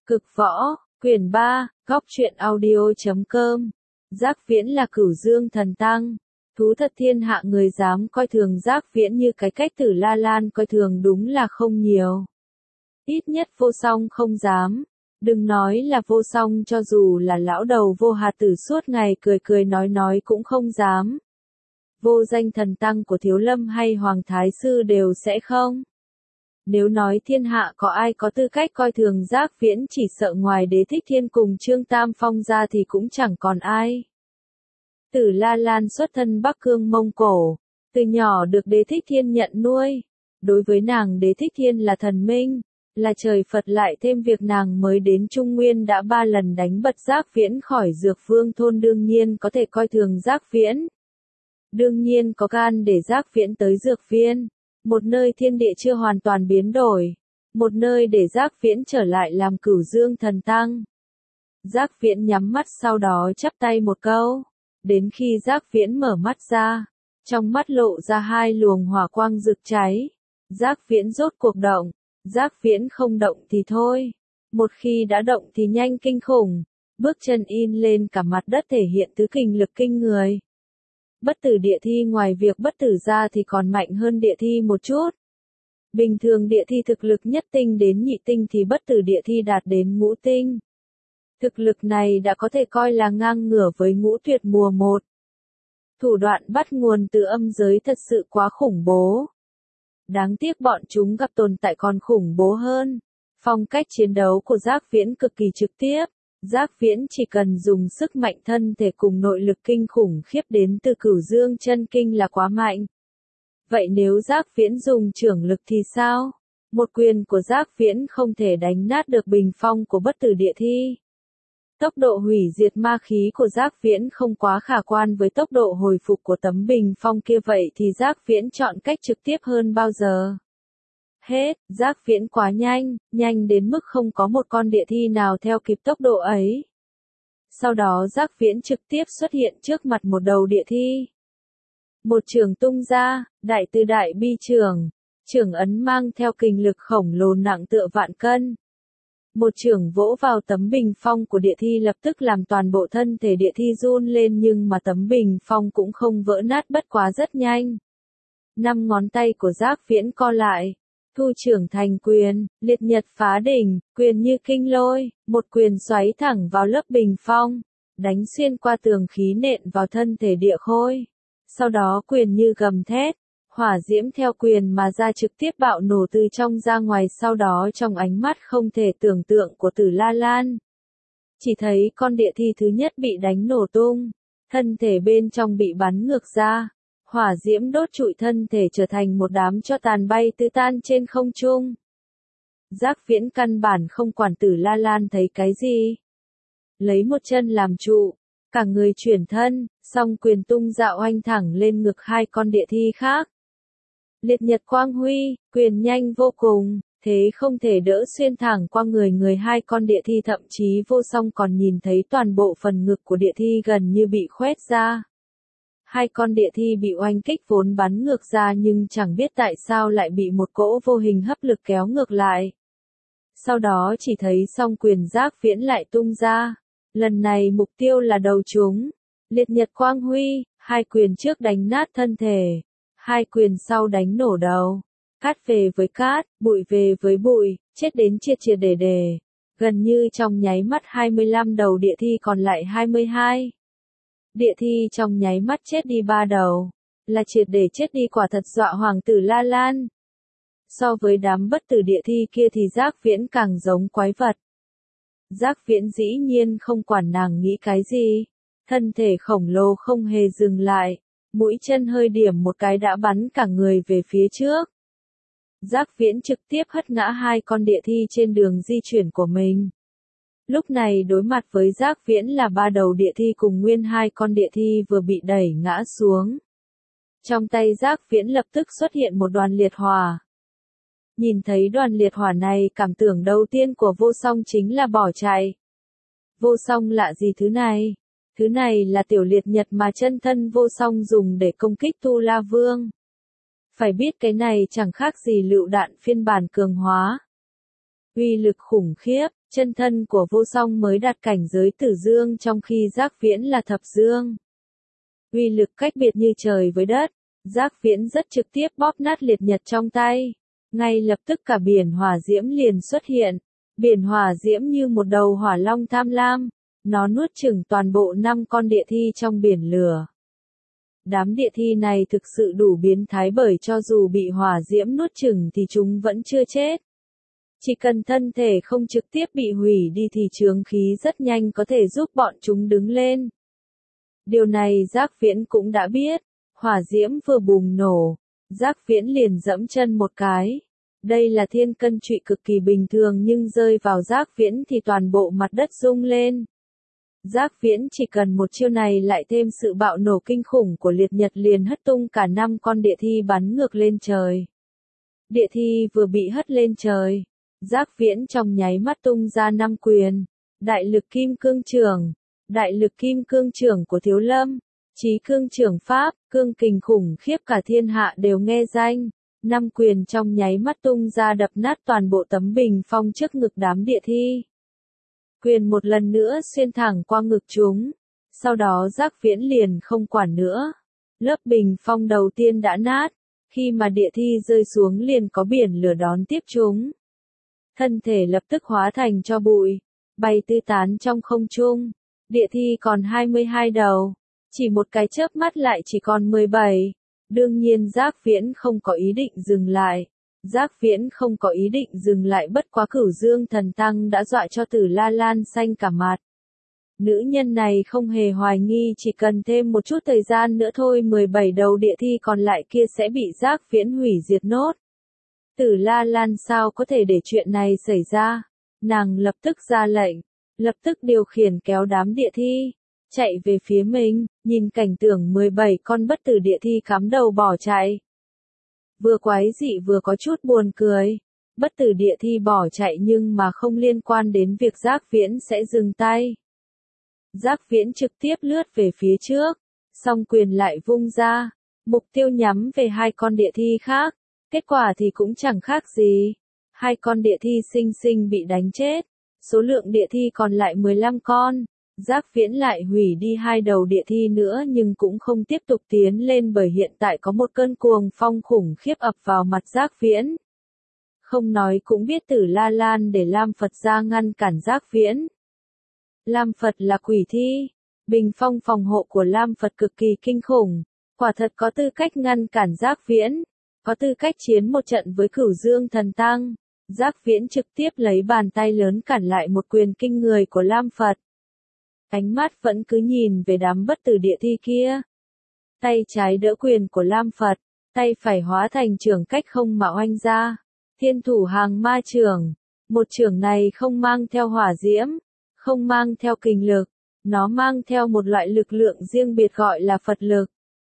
Cực võ, quyển 3, góc truyện audio.com. Giác Viễn là Cửu Dương thần tăng. Thú thật thiên hạ người dám coi thường Giác Viễn như cái cách Tử La Lan coi thường đúng là không nhiều. Ít nhất Vô Song không dám. Đừng nói là Vô Song, cho dù là lão đầu Vô Hà Tử suốt ngày cười cười nói cũng không dám. Vô Danh thần tăng của Thiếu Lâm hay Hoàng Thái Sư đều sẽ không. Nếu nói thiên hạ có ai có tư cách coi thường Giác Viễn, chỉ sợ ngoài Đế Thích Thiên cùng Trương Tam Phong ra thì cũng chẳng còn ai. Tử La Lan xuất thân Bắc Cương Mông Cổ, từ nhỏ được Đế Thích Thiên nhận nuôi. Đối với nàng, Đế Thích Thiên là thần minh, là trời Phật, lại thêm việc nàng mới đến Trung Nguyên đã 3 lần đánh bật Giác Viễn khỏi Dược Vương thôn, đương nhiên có thể coi thường Giác Viễn. Đương nhiên có gan để Giác Viễn tới Dược Viên, một nơi thiên địa chưa hoàn toàn biến đổi, một nơi để Giác Viễn trở lại làm Cửu Dương thần tăng. Giác Viễn nhắm mắt, sau đó chắp tay một câu. Đến khi Giác Viễn mở mắt ra, trong mắt lộ ra 2 luồng hỏa quang rực cháy. Giác Viễn rốt cuộc động. Giác Viễn không động thì thôi, một khi đã động thì nhanh kinh khủng, bước chân in lên cả mặt đất, thể hiện tứ kình lực kinh người. Bất tử địa thi ngoài việc bất tử ra thì còn mạnh hơn địa thi một chút. Bình thường địa thi thực lực nhất tinh đến nhị tinh thì bất tử địa thi đạt đến ngũ tinh. Thực lực này đã có thể coi là ngang ngửa với Ngũ Tuyệt mùa 1. Thủ đoạn bắt nguồn từ âm giới thật sự quá khủng bố. Đáng tiếc bọn chúng gặp tồn tại còn khủng bố hơn. Phong cách chiến đấu của Giác Viễn cực kỳ trực tiếp. Giác Viễn chỉ cần dùng sức mạnh thân thể cùng nội lực kinh khủng khiếp đến từ Cửu Dương chân kinh là quá mạnh. Vậy nếu Giác Viễn dùng trưởng lực thì sao? Một quyền của Giác Viễn không thể đánh nát được bình phong của bất tử địa thi. Tốc độ hủy diệt ma khí của Giác Viễn không quá khả quan với tốc độ hồi phục của tấm bình phong kia, vậy thì Giác Viễn chọn cách trực tiếp hơn bao giờ. Hết, Giác Viễn quá nhanh, nhanh đến mức không có một con địa thi nào theo kịp tốc độ ấy. Sau đó Giác Viễn trực tiếp xuất hiện trước mặt một đầu địa thi. Một chưởng tung ra, đại từ đại bi chưởng, chưởng ấn mang theo kình lực khổng lồ nặng tựa vạn cân. Một chưởng vỗ vào tấm bình phong của địa thi lập tức làm toàn bộ thân thể địa thi run lên, nhưng mà tấm bình phong cũng không vỡ nát, bất quá rất nhanh. 5 ngón tay của Giác Viễn co lại, thu chưởng thành quyền, liệt nhật phá đỉnh, quyền như kinh lôi, một quyền xoáy thẳng vào lớp bình phong, đánh xuyên qua tường khí nện vào thân thể địa khôi. Sau đó quyền như gầm thét, hỏa diễm theo quyền mà ra trực tiếp bạo nổ từ trong ra ngoài, sau đó trong ánh mắt không thể tưởng tượng của Tử La Lan. Chỉ thấy con địa thi thứ nhất bị đánh nổ tung, thân thể bên trong bị bắn ngược ra, hỏa diễm đốt trụi thân thể trở thành một đám tro tàn bay tứ tan trên không trung. Giác Viễn căn bản không quản Tử La Lan thấy cái gì. Lấy một chân làm trụ, cả người chuyển thân, song quyền tung dạo oanh thẳng lên ngực 2 con địa thi khác. Liệt nhật quang huy, quyền nhanh vô cùng, thế không thể đỡ xuyên thẳng qua người 2 con địa thi, thậm chí Vô Song còn nhìn thấy toàn bộ phần ngực của địa thi gần như bị khoét ra. 2 con địa thi bị oanh kích vốn bắn ngược ra, nhưng chẳng biết tại sao lại bị một cỗ vô hình hấp lực kéo ngược lại. Sau đó chỉ thấy song quyền Giác Viễn lại tung ra. Lần này mục tiêu là đầu chúng. Liệt nhật quang huy, 2 quyền trước đánh nát thân thể, 2 quyền sau đánh nổ đầu. Cát về với cát, bụi về với bụi, chết đến triệt triệt để. Gần như trong nháy mắt 25 đầu địa thi còn lại 22. Địa thi trong nháy mắt chết đi 3 đầu. Là triệt để chết đi, quả thật dọa Hoàng tử La Lan. So với đám bất tử địa thi kia thì Giác Viễn càng giống quái vật. Giác Viễn dĩ nhiên không quản nàng nghĩ cái gì. Thân thể khổng lồ không hề dừng lại. Mũi chân hơi điểm một cái đã bắn cả người về phía trước. Giác Viễn trực tiếp hất ngã 2 con địa thi trên đường di chuyển của mình. Lúc này đối mặt với Giác Viễn là 3 đầu địa thi cùng nguyên 2 con địa thi vừa bị đẩy ngã xuống. Trong tay Giác Viễn lập tức xuất hiện một đoàn liệt hỏa. Nhìn thấy đoàn liệt hỏa này, cảm tưởng đầu tiên của Vô Song chính là bỏ chạy. Vô Song lạ gì thứ này? Thứ này là tiểu liệt nhật mà chân thân Vô Song dùng để công kích Tu La Vương. Phải biết cái này chẳng khác gì lựu đạn phiên bản cường hóa. Uy lực khủng khiếp, chân thân của vô song mới đạt cảnh giới tử dương trong khi Giác Viễn là thập dương. Uy lực cách biệt như trời với đất, Giác Viễn rất trực tiếp bóp nát liệt nhật trong tay. Ngay lập tức cả biển hỏa diễm liền xuất hiện. Biển hỏa diễm như một đầu hỏa long tham lam, nó nuốt chửng toàn bộ 5 con địa thi trong biển lửa. Đám địa thi này thực sự đủ biến thái bởi cho dù bị hỏa diễm nuốt chửng thì chúng vẫn chưa chết. Chỉ cần thân thể không trực tiếp bị hủy đi thì chướng khí rất nhanh có thể giúp bọn chúng đứng lên. Điều này Giác Viễn cũng đã biết. Hỏa diễm vừa bùng nổ, Giác Viễn liền dẫm chân một cái. Đây là thiên cân trụy cực kỳ bình thường nhưng rơi vào Giác Viễn thì toàn bộ mặt đất rung lên. Giác Viễn chỉ cần một chiêu này lại thêm sự bạo nổ kinh khủng của liệt nhật liền hất tung cả 5 con địa thi bắn ngược lên trời. Địa thi vừa bị hất lên trời, Giác Viễn trong nháy mắt tung ra 5 quyền. Đại lực kim cương trưởng, đại lực kim cương trưởng của Thiếu Lâm, chí cương trưởng pháp, cương kình khủng khiếp cả thiên hạ đều nghe danh. 5 quyền trong nháy mắt tung ra đập nát toàn bộ tấm bình phong trước ngực đám địa thi. Quyền một lần nữa xuyên thẳng qua ngực chúng. Sau đó Giác Viễn liền không quản nữa. Lớp bình phong đầu tiên đã nát. Khi mà địa thi rơi xuống liền có biển lửa đón tiếp chúng. Thân thể lập tức hóa thành tro bụi, bay tứ tán trong không trung. Địa thi còn 22 đầu. Chỉ một cái chớp mắt lại chỉ còn 17. Đương nhiên Giác Viễn không có ý định dừng lại. Giác Viễn không có ý định dừng lại bất quá Cửu Dương Thần Tăng đã dọa cho Tử La Lan xanh cả mặt. Nữ nhân này không hề hoài nghi chỉ cần thêm một chút thời gian nữa thôi 17 đầu địa thi còn lại kia sẽ bị Giác Viễn hủy diệt nốt. Tử La Lan sao có thể để chuyện này xảy ra? Nàng lập tức ra lệnh, lập tức điều khiển kéo đám địa thi, chạy về phía mình, nhìn cảnh tượng 17 con bất tử địa thi cắm đầu bỏ chạy. Vừa quái dị vừa có chút buồn cười. Bất tử địa thi bỏ chạy nhưng mà không liên quan đến việc Giác Viễn sẽ dừng tay. Giác Viễn trực tiếp lướt về phía trước, song quyền lại vung ra, mục tiêu nhắm về 2 con địa thi khác. Kết quả thì cũng chẳng khác gì. 2 con địa thi xinh xinh bị đánh chết. Số lượng địa thi còn lại 15 con. Giác Viễn lại hủy đi 2 đầu địa thi nữa nhưng cũng không tiếp tục tiến lên bởi hiện tại có một cơn cuồng phong khủng khiếp ập vào mặt Giác Viễn. Không nói cũng biết Tử La Lan để Lam Phật ra ngăn cản Giác Viễn. Lam Phật là quỷ thi. Bình phong phòng hộ của Lam Phật cực kỳ kinh khủng. Quả thật có tư cách ngăn cản Giác Viễn. Có tư cách chiến một trận với Cửu Dương Thần Tăng. Giác Viễn trực tiếp lấy bàn tay lớn cản lại một quyền kinh người của Lam Phật. Ánh mắt vẫn cứ nhìn về đám bất tử địa thi kia. Tay trái đỡ quyền của Lam Phật, tay phải hóa thành chưởng cách không mà oanh ra. Thiên thủ hàng ma chưởng. Một chưởng này không mang theo hỏa diễm, không mang theo kình lực, nó mang theo một loại lực lượng riêng biệt gọi là Phật lực.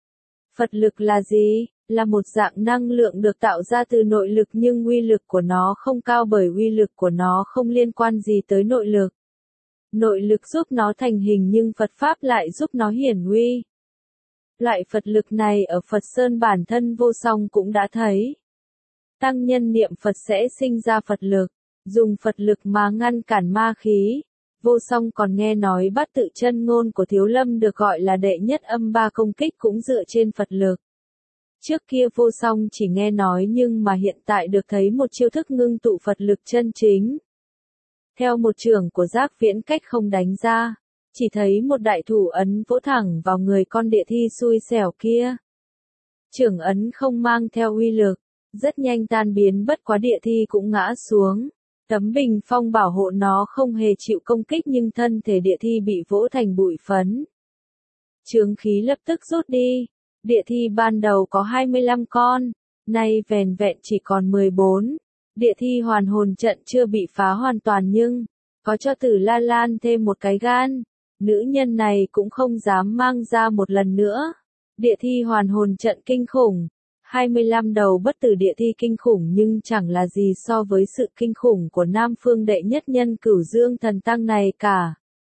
Phật lực là gì? Là một dạng năng lượng được tạo ra từ nội lực nhưng uy lực của nó không cao bởi uy lực của nó không liên quan gì tới nội lực. Nội lực giúp nó thành hình nhưng Phật Pháp lại giúp nó hiển uy. Loại Phật lực này ở Phật Sơn bản thân Vô Song cũng đã thấy. Tăng nhân niệm Phật sẽ sinh ra Phật lực, dùng Phật lực mà ngăn cản ma khí. Vô Song còn nghe nói bát tự chân ngôn của Thiếu Lâm được gọi là đệ nhất âm ba công kích cũng dựa trên Phật lực. Trước kia Vô Song chỉ nghe nói nhưng mà hiện tại được thấy một chiêu thức ngưng tụ Phật lực chân chính. Theo một chưởng của Giác Viễn cách không đánh ra, chỉ thấy một đại thủ ấn vỗ thẳng vào người con địa thi xui xẻo kia. Chưởng ấn không mang theo uy lực, rất nhanh tan biến bất quá địa thi cũng ngã xuống. Tấm bình phong bảo hộ nó không hề chịu công kích nhưng thân thể địa thi bị vỗ thành bụi phấn. Chướng khí lập tức rút đi. Địa thi ban đầu có 25 con, nay vẻn vẹn chỉ còn 14. Địa thi hoàn hồn trận chưa bị phá hoàn toàn nhưng, có cho Tử La Lan thêm một cái gan. Nữ nhân này cũng không dám mang ra một lần nữa. Địa thi hoàn hồn trận kinh khủng. 25 đầu bất tử địa thi kinh khủng nhưng chẳng là gì so với sự kinh khủng của Nam Phương đệ nhất nhân Cửu Dương Thần Tăng này cả.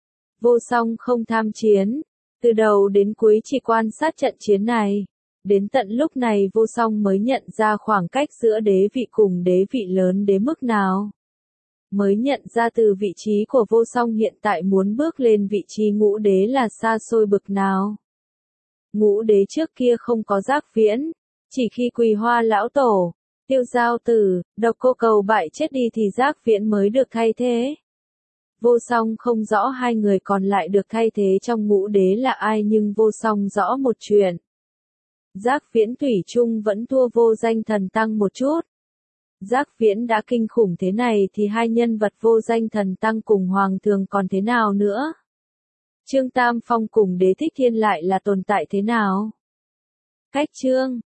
Vô Song không tham chiến. Từ đầu đến cuối chỉ quan sát trận chiến này. Đến tận lúc này Vô Song mới nhận ra khoảng cách giữa đế vị cùng đế vị lớn đến mức nào. mới nhận ra từ vị trí của vô song hiện tại muốn bước lên vị trí ngũ đế là xa xôi bực nào. Ngũ đế trước kia không có Giác Viễn, chỉ khi Quỳ Hoa lão tổ, Tiêu Giao Tử, Độc Cô Cầu bại chết đi thì Giác Viễn mới được thay thế. Vô song không rõ hai người còn lại được thay thế trong ngũ đế là ai nhưng vô song rõ một chuyện. Giác Viễn thủy chung vẫn thua Vô Danh Thần Tăng một chút. Giác Viễn đã kinh khủng thế này thì hai nhân vật Vô Danh Thần Tăng cùng Hoàng Thường còn thế nào nữa? Trương Tam Phong cùng Đế Thích Thiên lại là tồn tại thế nào? Cách chương